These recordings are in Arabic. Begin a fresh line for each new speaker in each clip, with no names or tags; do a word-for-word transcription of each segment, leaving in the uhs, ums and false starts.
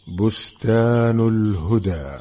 بستان الهدى.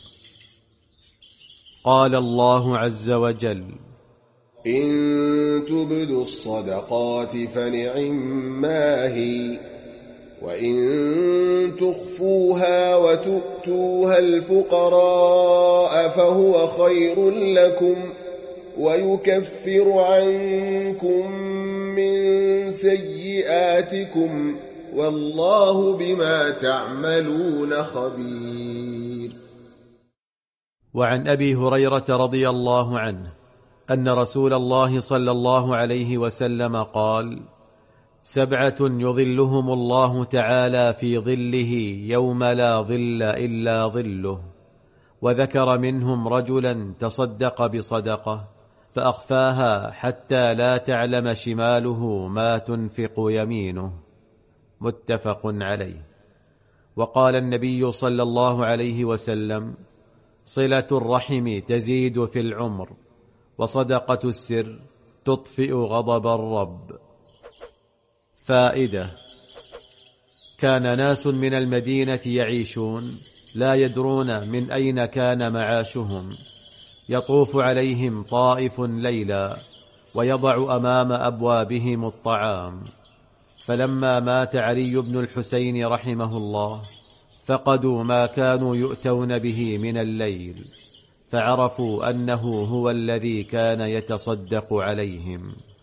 قال الله عز وجل:
إن تبدوا الصدقات فنعما هي، وإن تخفوها وتؤتوها الفقراء فهو خير لكم ويكفر عنكم من سيئاتكم والله بما تعملون خبير.
وعن أبي هريرة رضي الله عنه أن رسول الله صلى الله عليه وسلم قال: سبعة يظلهم الله تعالى في ظله يوم لا ظل إلا ظله، وذكر منهم رجلا تصدق بصدقة فأخفاها حتى لا تعلم شماله ما تنفق يمينه، متفق عليه. وقال النبي صلى الله عليه وسلم: صلة الرحم تزيد في العمر، وصدقة السر تطفئ غضب الرب. فائدة: كان ناس من المدينة يعيشون لا يدرون من أين كان معاشهم، يطوف عليهم طائف ليلا ويضع أمام أبوابهم الطعام، فلما مات علي بن الحسين رحمه الله فقدوا ما كانوا يؤتون به من الليل، فعرفوا أنه هو الذي كان يتصدق عليهم.